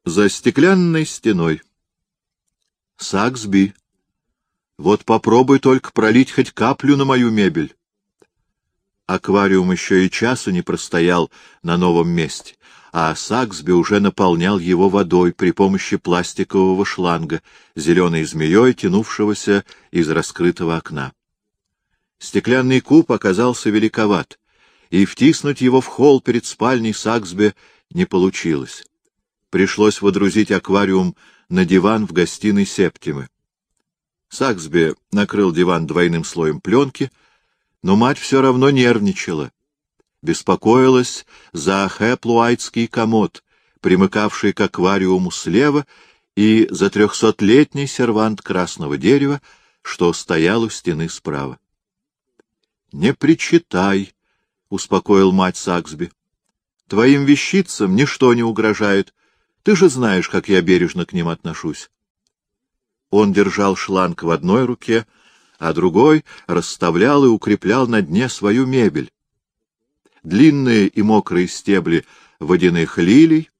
за стеклянной стеной. Саксби, вот попробуй только пролить хоть каплю на мою мебель. Аквариум еще и часу не простоял на новом месте, а Саксби уже наполнял его водой при помощи пластикового шланга, зеленой змеей, тянувшегося из раскрытого окна. Стеклянный куб оказался великоват, и втиснуть его в холл перед спальней Саксби не получилось. Пришлось водрузить аквариум на диван в гостиной Септимы. Саксби накрыл диван двойным слоем пленки, но мать все равно нервничала. Беспокоилась за хэплуайтский комод, примыкавший к аквариуму слева, и за 300-летний сервант красного дерева, что стоял у стены справа. — Не причитай, — успокоил мать Саксби. — Твоим вещицам ничто не угрожает. Ты же знаешь, как я бережно к ним отношусь. Он держал шланг в одной руке, а другой расставлял и укреплял на дне свою мебель. Длинные и мокрые стебли водяных лилий,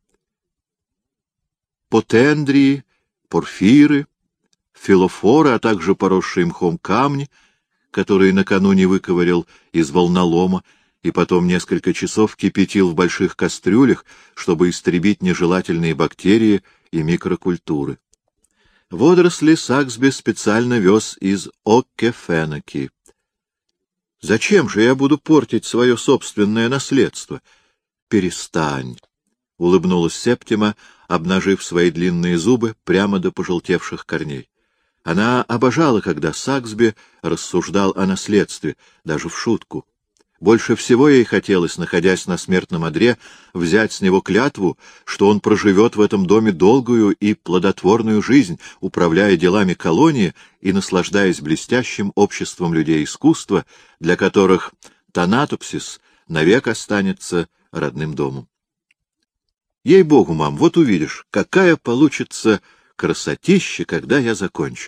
потендрии, порфиры, филофоры, а также поросшие мхом камни, которые накануне выковырял из волнолома и потом несколько часов кипятил в больших кастрюлях, чтобы истребить нежелательные бактерии и микрокультуры. Водоросли Саксби специально вез из Оккефенаки. «Зачем же я буду портить свое собственное наследство?» «Перестань», — улыбнулась Септима, обнажив свои длинные зубы прямо до пожелтевших корней. Она обожала, когда Саксби рассуждал о наследстве, даже в шутку. Больше всего ей хотелось, находясь на смертном одре, взять с него клятву, что он проживет в этом доме долгую и плодотворную жизнь, управляя делами колонии и наслаждаясь блестящим обществом людей искусства, для которых Танатопсис навек останется родным домом. Ей-богу, мам, вот увидишь, какая получится красотища, когда я закончу.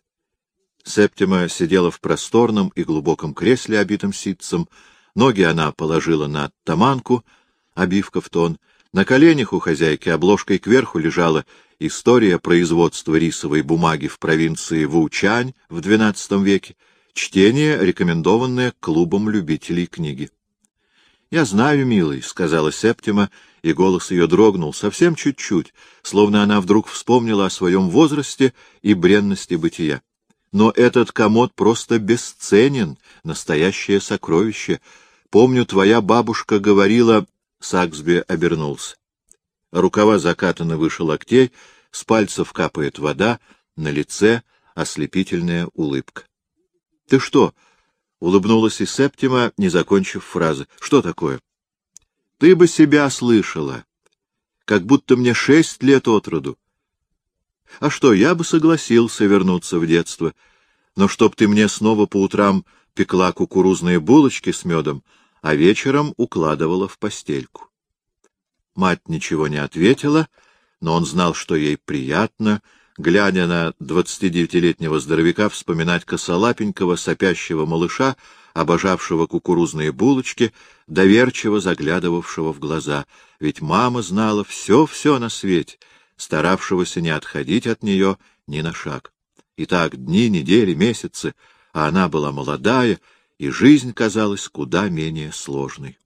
Септима сидела в просторном и глубоком кресле, обитом ситцем. Ноги она положила на таманку, обивка в тон. На коленях у хозяйки обложкой кверху лежала история производства рисовой бумаги в провинции Вучань в XII веке, чтение, рекомендованное клубом любителей книги. — Я знаю, милый, — сказала Септима, и голос ее дрогнул совсем чуть-чуть, словно она вдруг вспомнила о своем возрасте и бренности бытия. Но этот комод просто бесценен, настоящее сокровище. Помню, твоя бабушка говорила... Саксби обернулся. Рукава закатаны выше локтей, с пальцев капает вода, на лице ослепительная улыбка. — Ты что? — улыбнулась и Септима, не закончив фразы. — Что такое? — Ты бы себя слышала. Как будто мне 6 лет от роду. А что, я бы согласился вернуться в детство, но чтоб ты мне снова по утрам пекла кукурузные булочки с медом, а вечером укладывала в постельку. Мать ничего не ответила, но он знал, что ей приятно, глядя на 29-летнего здоровяка, вспоминать косолапенького сопящего малыша, обожавшего кукурузные булочки, доверчиво заглядывавшего в глаза, ведь мама знала все-все на свете, старавшегося не отходить от нее ни на шаг. И так дни, недели, месяцы, а она была молодая, и жизнь казалась куда менее сложной.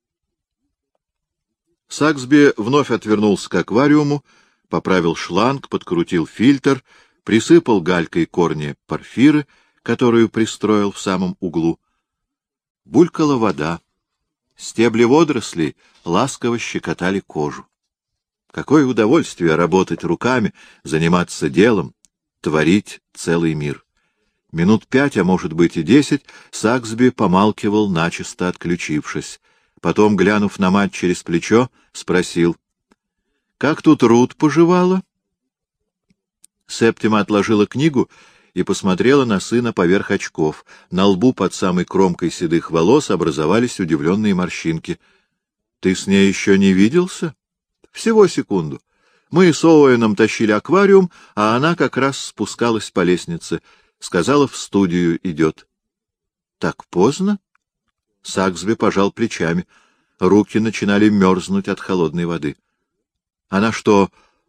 Саксби вновь отвернулся к аквариуму, поправил шланг, подкрутил фильтр, присыпал галькой корни порфиры, которую пристроил в самом углу. Булькала вода. Стебли водорослей ласково щекотали кожу. Какое удовольствие работать руками, заниматься делом, творить целый мир. Минут 5, а может быть и 10, Саксби помалкивал, начисто отключившись. Потом, глянув на мать через плечо, спросил: — Как тут Рут поживала? Септима отложила книгу и посмотрела на сына поверх очков. На лбу под самой кромкой седых волос образовались удивленные морщинки. — Ты с ней еще не виделся? — Всего секунду. Мы с Оуэном тащили аквариум, а она как раз спускалась по лестнице. Сказала, в студию идет. — Так поздно? Саксби пожал плечами. Руки начинали мерзнуть от холодной воды. — Она что,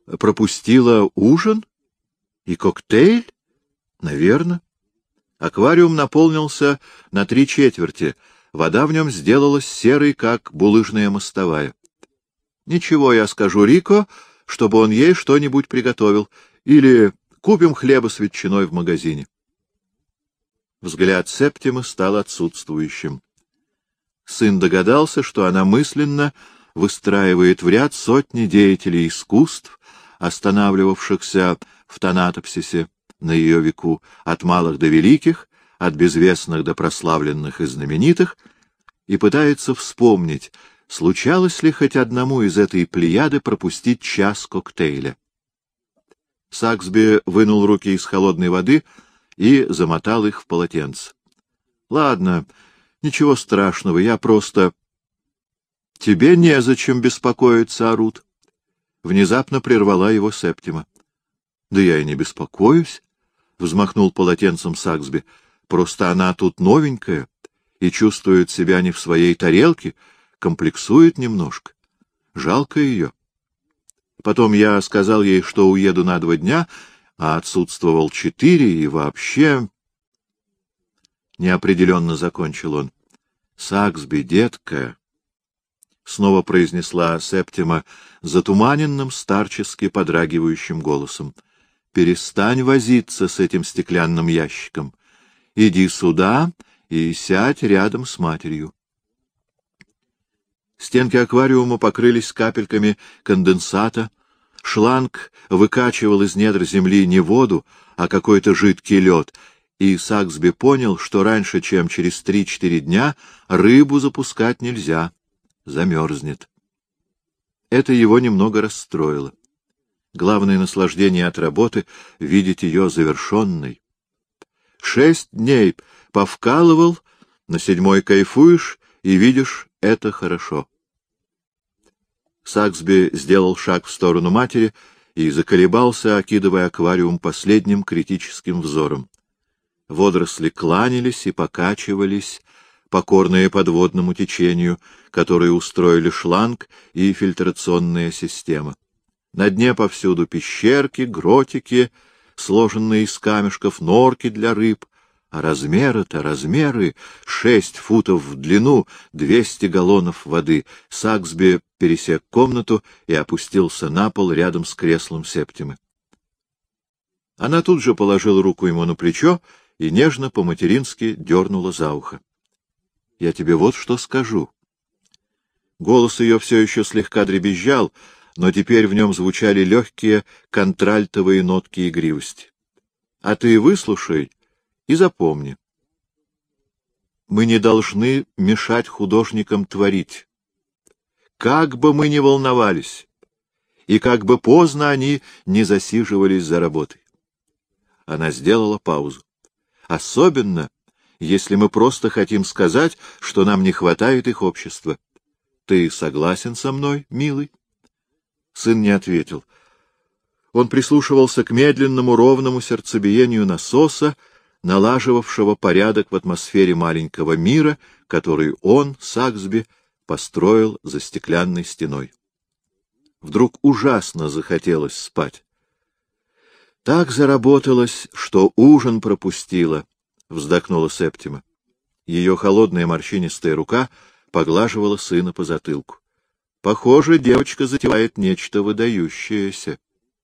пропустила ужин и коктейль? Наверно. Аквариум наполнился на 3/4. Вода в нем сделалась серой, как булыжная мостовая. Ничего, я скажу Рико, чтобы он ей что-нибудь приготовил. Или купим хлеба с ветчиной в магазине. Взгляд Септимы стал отсутствующим. Сын догадался, что она мысленно выстраивает в ряд сотни деятелей искусств, останавливавшихся в Танатопсисе на ее веку, от малых до великих, от безвестных до прославленных и знаменитых, и пытается вспомнить, случалось ли хоть одному из этой плеяды пропустить час коктейля. Саксби вынул руки из холодной воды и замотал их в полотенце. — Ладно, ничего страшного, я просто... — Тебе незачем беспокоиться, Арут. Внезапно прервала его Септима. — Да я и не беспокоюсь, — взмахнул полотенцем Саксби. — Просто она тут новенькая и чувствует себя не в своей тарелке, комплексует немножко. Жалко ее. Потом я сказал ей, что уеду на 2 дня, а отсутствовал 4, и вообще... Неопределенно закончил он. — Саксби, детка! — снова произнесла Септима затуманенным, старчески подрагивающим голосом. — Перестань возиться с этим стеклянным ящиком. Иди сюда и сядь рядом с матерью. Стенки аквариума покрылись капельками конденсата, шланг выкачивал из недр земли не воду, а какой-то жидкий лед, и Саксби понял, что раньше, чем через 3-4 дня, рыбу запускать нельзя, замерзнет. Это его немного расстроило. Главное наслаждение от работы — видеть ее завершенной. 6 дней повкалывал, на 7-й кайфуешь и видишь — это хорошо. Саксби сделал шаг в сторону матери и заколебался, окидывая аквариум последним критическим взором. Водоросли кланялись и покачивались, покорные подводному течению, которое устроили шланг и фильтрационная система. На дне повсюду пещерки, гротики, сложенные из камешков, норки для рыб. А размеры-то, размеры! 6 футов в длину, 200 галлонов воды. Саксби пересек комнату и опустился на пол рядом с креслом Септимы. Она тут же положила руку ему на плечо и нежно по-матерински дернула за ухо. — Я тебе вот что скажу. Голос ее все еще слегка дребезжал, но теперь в нем звучали легкие контральтовые нотки игривости. — А ты выслушай и запомни. Мы не должны мешать художникам творить. Как бы мы ни волновались, и как бы поздно они не засиживались за работой. Она сделала паузу. Особенно, если мы просто хотим сказать, что нам не хватает их общества. Ты согласен со мной, милый? Сын не ответил. Он прислушивался к медленному ровному сердцебиению насоса, налаживавшего порядок в атмосфере маленького мира, который он, Саксби, построил за стеклянной стеной. Вдруг ужасно захотелось спать. Так заработалось, что ужин пропустила, — вздохнула Септима. Ее холодная морщинистая рука поглаживала сына по затылку. Похоже, девочка затевает нечто выдающееся.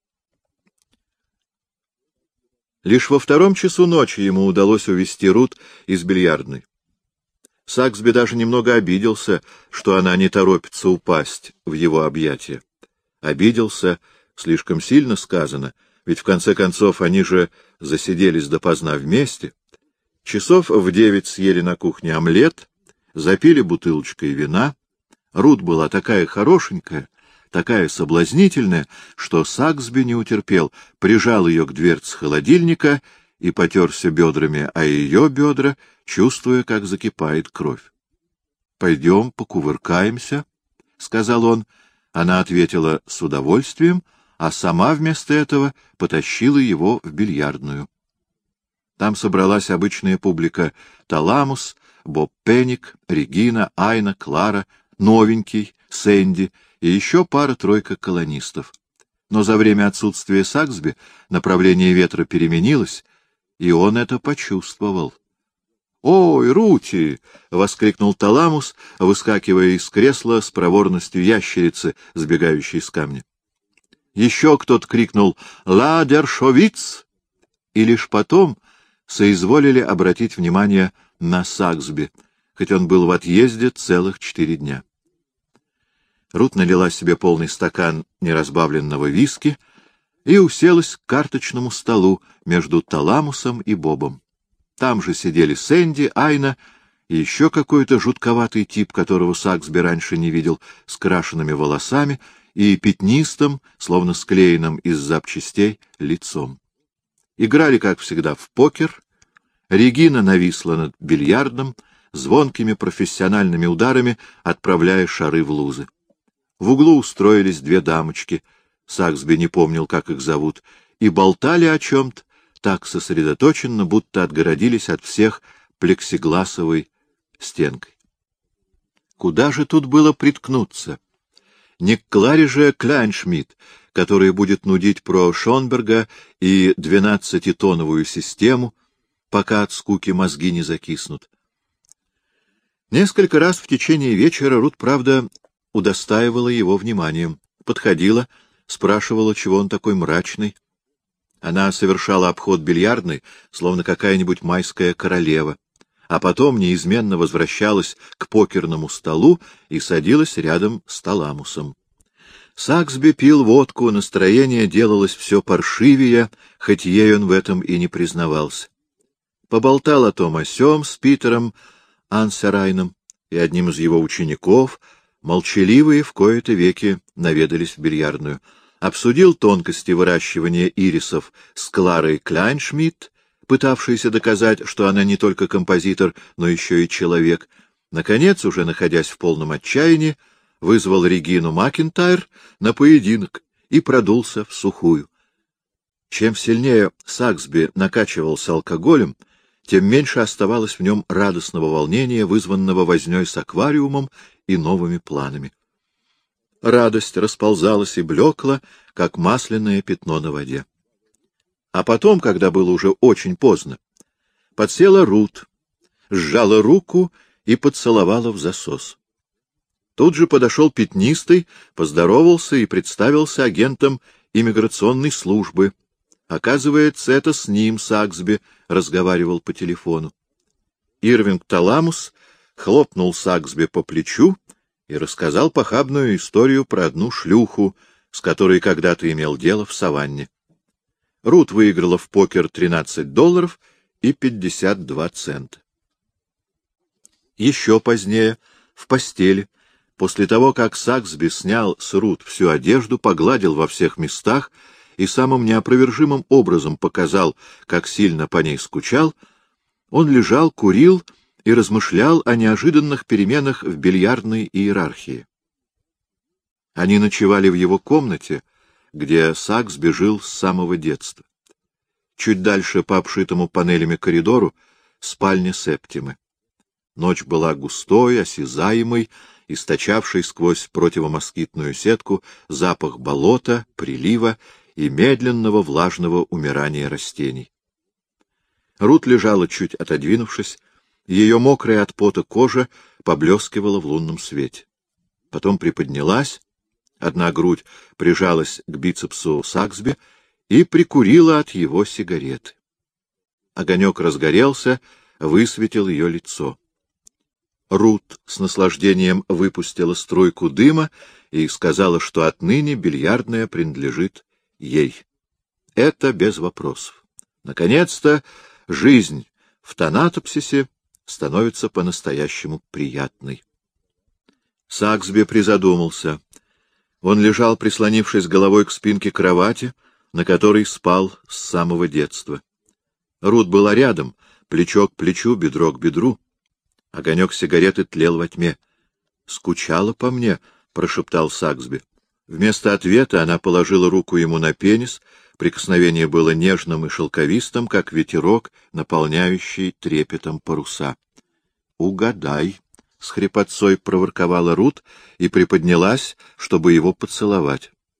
Лишь во 2 часу ночи ему удалось увести Рут из бильярдной. Саксби даже немного обиделся, что она не торопится упасть в его объятия. Обиделся, слишком сильно сказано, ведь в конце концов они же засиделись допоздна вместе. Часов в 9 съели на кухне омлет, запили бутылочкой вина. Рут была такая хорошенькая, такая соблазнительная, что Саксби не утерпел, прижал ее к дверце холодильника и потерся бедрами о ее бедра, чувствуя, как закипает кровь. — Пойдем покувыркаемся, — сказал он. Она ответила с удовольствием, а сама вместо этого потащила его в бильярдную. Там собралась обычная публика: Таламус, Боб Пенник, Регина, Айна, Клара, новенький, Сэнди и еще пара-тройка колонистов. Но за время отсутствия Саксби направление ветра переменилось, и он это почувствовал. «Ой, Рути!» — воскликнул Таламус, выскакивая из кресла с проворностью ящерицы, сбегающей с камня. Еще кто-то крикнул «Ла Дершовиц!» и лишь потом соизволили обратить внимание на Саксби, хоть он был в отъезде целых 4 дня. Рут налила себе полный стакан неразбавленного виски и уселась к карточному столу между Таламусом и Бобом. Там же сидели Сэнди, Айна и еще какой-то жутковатый тип, которого Саксби раньше не видел, с крашенными волосами и пятнистым, словно склеенным из запчастей, лицом. Играли, как всегда, в покер. Регина нависла над бильярдом, звонкими профессиональными ударами отправляя шары в лузы. В углу устроились 2 дамочки, Саксби не помнил, как их зовут, и болтали о чем-то, так сосредоточенно, будто отгородились от всех плексигласовой стенкой. Куда же тут было приткнуться? Не к Кларе же Кляйншмидт, которая будет нудить про Шонберга и 12-тоновую систему, пока от скуки мозги не закиснут. Несколько раз в течение вечера Рут, правда, удостаивала его вниманием, подходила, спрашивала, чего он такой мрачный. Она совершала обход бильярдной, словно какая-нибудь майская королева, а потом неизменно возвращалась к покерному столу и садилась рядом с Таламусом. Саксби пил водку, настроение делалось все паршивее, хоть ей он в этом и не признавался. Поболтал о том о сём с Питером Ансерайном и одним из его учеников, молчаливые в кои-то веки наведались в бильярдную. Обсудил тонкости выращивания ирисов с Кларой Кляйншмидт, пытавшейся доказать, что она не только композитор, но еще и человек. Наконец, уже находясь в полном отчаянии, вызвал Регину Макентайр на поединок и продулся в сухую. Чем сильнее Саксби накачивался алкоголем, тем меньше оставалось в нем радостного волнения, вызванного вознёй с аквариумом и новыми планами. Радость расползалась и блекла, как масляное пятно на воде. А потом, когда было уже очень поздно, подсела Рут, сжала руку и поцеловала в засос. Тут же подошел пятнистый, поздоровался и представился агентом иммиграционной службы. Оказывается, это с ним Саксби разговаривал по телефону. Ирвинг Таламус хлопнул Саксби по плечу и рассказал похабную историю про одну шлюху, с которой когда-то имел дело в саванне. Рут выиграла в покер $13 и 52 цента. Еще позднее, в постели, после того, как Саксби снял с Рут всю одежду, погладил во всех местах и самым неопровержимым образом показал, как сильно по ней скучал, он лежал, курил и размышлял о неожиданных переменах в бильярдной иерархии. Они ночевали в его комнате, где Саксби жил с самого детства. Чуть дальше по обшитому панелями коридору спальня Септимы. Ночь была густой, осязаемой, источавшей сквозь противомоскитную сетку запах болота, прилива и медленного влажного умирания растений. Рут лежала чуть отодвинувшись, ее мокрая от пота кожа поблескивала в лунном свете. Потом приподнялась, одна грудь прижалась к бицепсу Саксби и прикурила от его сигареты. Огонек разгорелся, высветил ее лицо. Рут с наслаждением выпустила струйку дыма и сказала, что отныне бильярдная принадлежит ей. Это без вопросов. Наконец-то жизнь в Танатопсисе становится по-настоящему приятной. Саксби призадумался. Он лежал, прислонившись головой к спинке кровати, на которой спал с самого детства. Рут была рядом, плечо к плечу, бедро к бедру. Огонек сигареты тлел во тьме. «Скучала по мне?» — прошептал Саксби. Вместо ответа она положила руку ему на пенис, прикосновение было нежным и шелковистым, как ветерок, наполняющий трепетом паруса. «Угадай!» — с хрипотцой проворковала Рут и приподнялась, чтобы его поцеловать.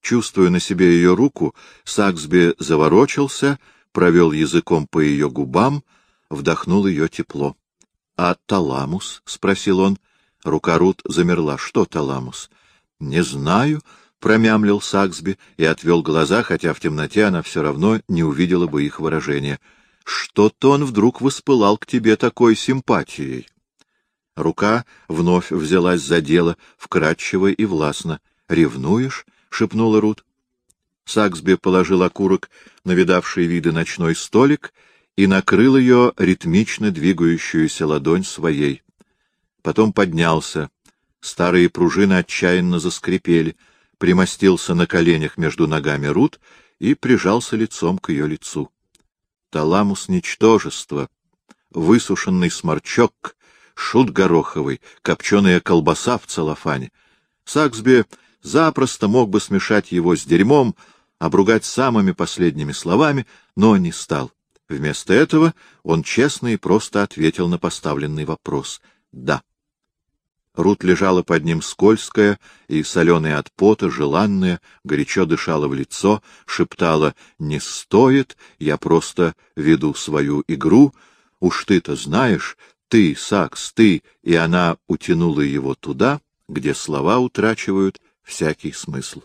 Чувствуя на себе ее руку, Саксби заворочился, провел языком по ее губам, вдохнул ее тепло. — А таламус? — спросил он. Рука Рут замерла. — Что таламус? — Не знаю, — промямлил Саксби и отвел глаза, хотя в темноте она все равно не увидела бы их выражения. — Что-то он вдруг воспылал к тебе такой симпатией. Рука вновь взялась за дело, вкрадчиво и властно. — Ревнуешь? — шепнула Рут. Саксби положил окурок на видавший виды ночной столик и накрыл ее ритмично двигающуюся ладонь своей. Потом поднялся. Старые пружины отчаянно заскрипели, примостился на коленях между ногами Рут и прижался лицом к ее лицу. Таламус — ничтожество, высушенный сморчок, шут гороховый, копченая колбаса в целлофане. Саксби запросто мог бы смешать его с дерьмом, обругать самыми последними словами, но не стал. Вместо этого он честно и просто ответил на поставленный вопрос — «да». Рут лежала под ним скользкая и соленая от пота, желанная, горячо дышала в лицо, шептала: «Не стоит, я просто веду свою игру. Уж ты-то знаешь, ты, Сакс, ты...» И она утянула его туда, где слова утрачивают всякий смысл.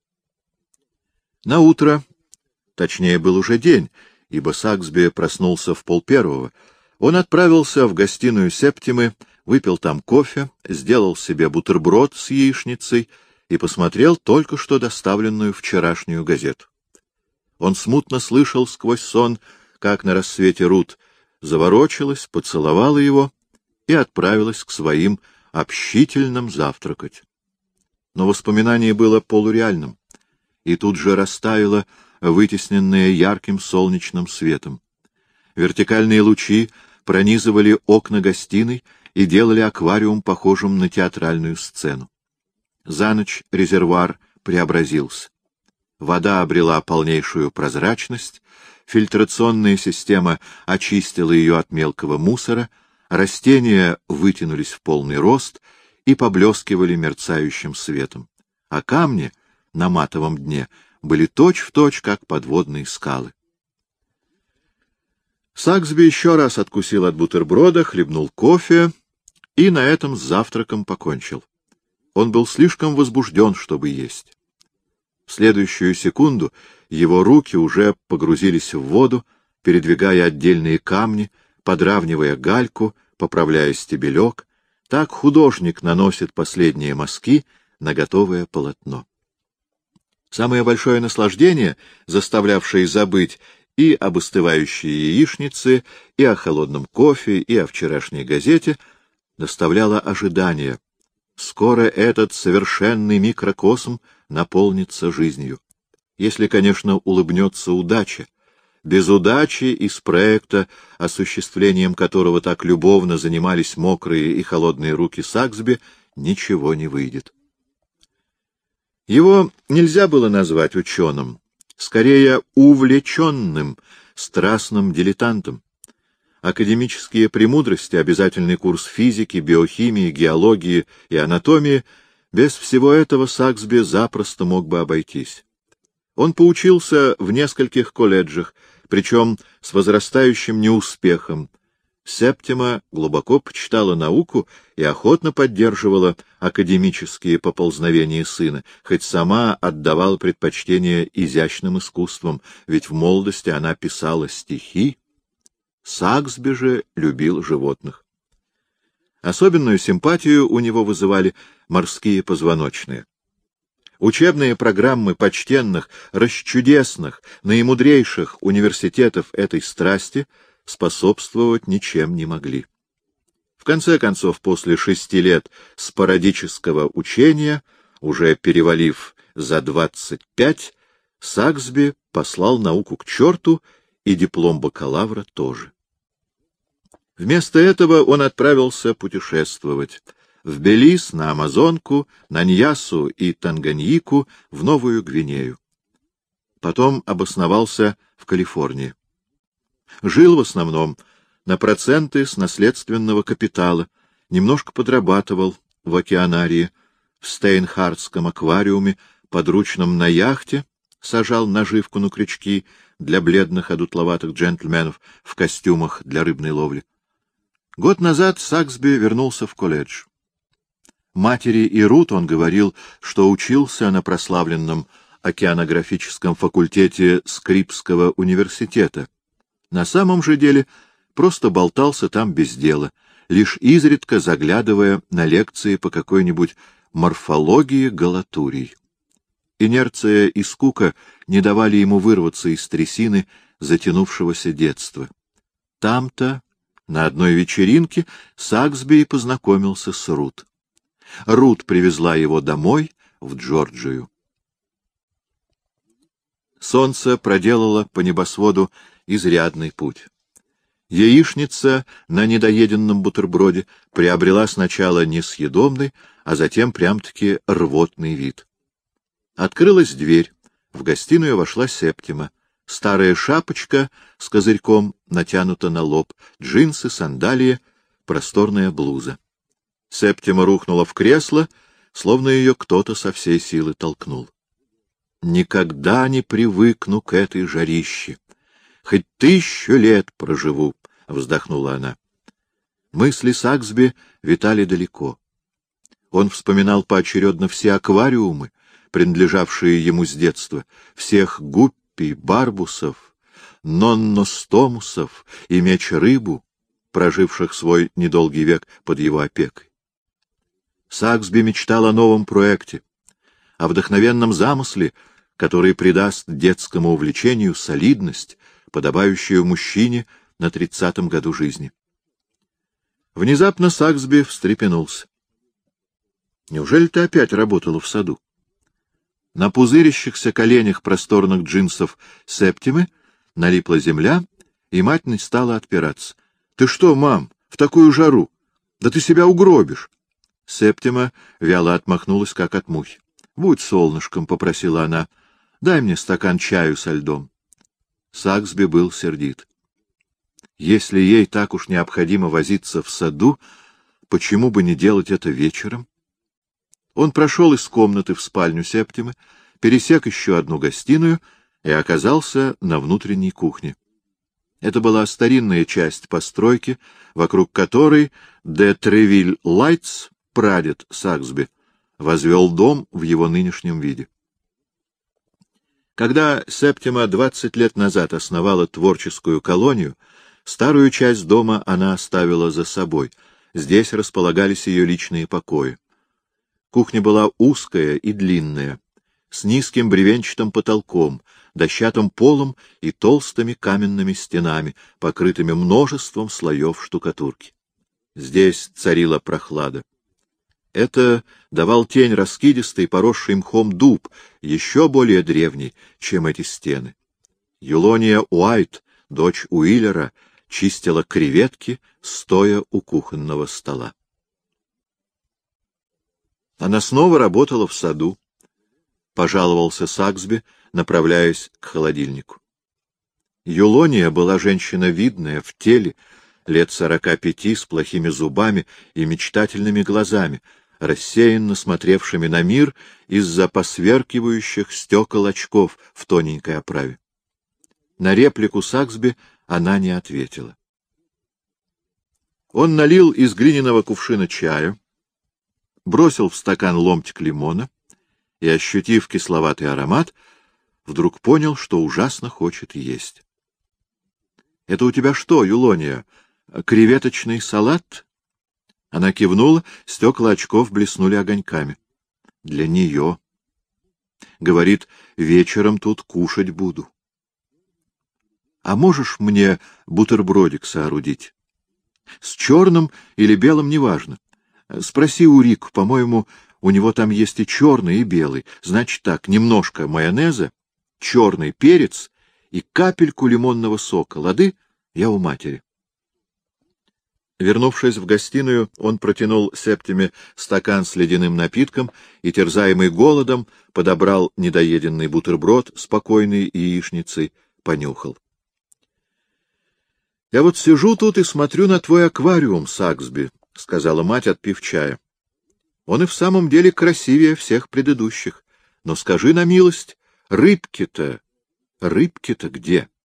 Наутро, точнее, был уже день, ибо Саксби проснулся в 12:30, он отправился в гостиную Септимы, выпил там кофе, сделал себе бутерброд с яичницей и посмотрел только что доставленную вчерашнюю газету. Он смутно слышал сквозь сон, как на рассвете Рут заворочилась, поцеловала его и отправилась к своим общительным завтракать. Но воспоминание было полуреальным, и тут же растаяло, вытесненное ярким солнечным светом. Вертикальные лучи пронизывали окна гостиной и делали аквариум похожим на театральную сцену. За ночь резервуар преобразился. Вода обрела полнейшую прозрачность, фильтрационная система очистила ее от мелкого мусора, растения вытянулись в полный рост и поблескивали мерцающим светом, а камни на матовом дне были точь-в-точь, как подводные скалы. Саксби еще раз откусил от бутерброда, хлебнул кофе и на этом с завтраком покончил. Он был слишком возбужден, чтобы есть. В следующую секунду его руки уже погрузились в воду, передвигая отдельные камни, подравнивая гальку, поправляя стебелек. Так художник наносит последние мазки на готовое полотно. Самое большое наслаждение, заставлявшее забыть и об остывающей яичнице, и о холодном кофе, и о вчерашней газете, доставляло ожидание. Скоро этот совершенный микрокосм наполнится жизнью. Если, конечно, улыбнется удача. Без удачи из проекта, осуществлением которого так любовно занимались мокрые и холодные руки Саксби, ничего не выйдет. Его нельзя было назвать ученым, скорее увлеченным, страстным дилетантом. Академические премудрости, обязательный курс физики, биохимии, геологии и анатомии — без всего этого Саксби запросто мог бы обойтись. Он поучился в нескольких колледжах, причем с возрастающим неуспехом. Септима глубоко почитала науку и охотно поддерживала академические поползновения сына, хоть сама отдавала предпочтение изящным искусствам, ведь в молодости она писала стихи. Саксби же любил животных. Особенную симпатию у него вызывали морские позвоночные. Учебные программы почтенных, расчудесных, наимудрейших университетов этой страсти способствовать ничем не могли. В конце концов, после 6 лет спорадического учения, уже перевалив за 25, Саксби послал науку к черту и диплом бакалавра тоже. Вместо этого он отправился путешествовать в Белиз, на Амазонку, на Ньясу и Танганьику, в Новую Гвинею. Потом обосновался в Калифорнии. Жил в основном на проценты с наследственного капитала, немножко подрабатывал в океанарии, в Стейнхардском аквариуме, подручным на яхте сажал наживку на крючки для бледных одутловатых джентльменов в костюмах для рыбной ловли. Год назад Саксби вернулся в колледж. Матери и Рут он говорил, что учился на прославленном океанографическом факультете Скрипского университета. На самом же деле просто болтался там без дела, лишь изредка заглядывая на лекции по какой-нибудь морфологии галатурий. Инерция и скука не давали ему вырваться из трясины затянувшегося детства. Там-то, на одной вечеринке, Саксби познакомился с Рут. Рут привезла его домой, в Джорджию. Солнце проделало по небосводу изрядный путь. Яичница на недоеденном бутерброде приобрела сначала несъедобный, а затем прям-таки рвотный вид. Открылась дверь, в гостиную вошла Септима. Старая шапочка с козырьком натянута на лоб, джинсы, сандалии, просторная блуза. Септима рухнула в кресло, словно ее кто-то со всей силы толкнул. «Никогда не привыкну к этой жарище. Хоть 1000 лет проживу», — вздохнула она. Мысли Саксби витали далеко. Он вспоминал поочередно все аквариумы, принадлежавшие ему с детства, всех гуппий, барбусов, нонностомусов и меч-рыбу, проживших свой недолгий век под его опекой. Саксби мечтал о новом проекте, о вдохновенном замысле, который придаст детскому увлечению солидность, подобающую мужчине на 30-м году жизни. Внезапно Саксби встрепенулся. «Неужели ты опять работала в саду?» На пузырящихся коленях просторных джинсов Септимы налипла земля, и мать не стала отпираться. — Ты что, мам, в такую жару? Да ты себя угробишь! Септима вяло отмахнулась, как от мухи. — Будь солнышком, — попросила она, — дай мне стакан чаю со льдом. Саксби был сердит. Если ей так уж необходимо возиться в саду, почему бы не делать это вечером? Он прошел из комнаты в спальню Септимы, пересек еще одну гостиную и оказался на внутренней кухне. Это была старинная часть постройки, вокруг которой де Тревиль Лайтс, прадед Саксби, возвел дом в его нынешнем виде. Когда Септима 20 лет назад основала творческую колонию, старую часть дома она оставила за собой. Здесь располагались ее личные покои. Кухня была узкая и длинная, с низким бревенчатым потолком, дощатым полом и толстыми каменными стенами, покрытыми множеством слоев штукатурки. Здесь царила прохлада. Это давал тень раскидистый, поросший мхом дуб, еще более древний, чем эти стены. Юлония Уайт, дочь Уиллера, чистила креветки, стоя у кухонного стола. Она снова работала в саду, — пожаловался Саксби, направляясь к холодильнику. Юлония была женщина видная, в теле, лет 45, с плохими зубами и мечтательными глазами, рассеянно смотревшими на мир из-за посверкивающих стекол очков в тоненькой оправе. На реплику Саксби она не ответила. Он налил из глиняного кувшина чаю, бросил в стакан ломтик лимона и, ощутив кисловатый аромат, вдруг понял, что ужасно хочет есть. — Это у тебя что, Юлония, креветочный салат? Она кивнула, стекла очков блеснули огоньками. — Для нее. Говорит, вечером тут кушать буду. — А можешь мне бутербродик соорудить? С черным или белым, неважно. Спроси у Рик, по-моему, у него там есть и черный, и белый. Значит так, немножко майонеза, черный перец и капельку лимонного сока. Лады? Я у матери. Вернувшись в гостиную, он протянул Септиме стакан с ледяным напитком и, терзаемый голодом, подобрал недоеденный бутерброд с покойной яичницей, понюхал. — Я вот сижу тут и смотрю на твой аквариум, Саксби, — сказала мать, отпив чая. — Он и в самом деле красивее всех предыдущих. Но скажи на милость, рыбки-то где?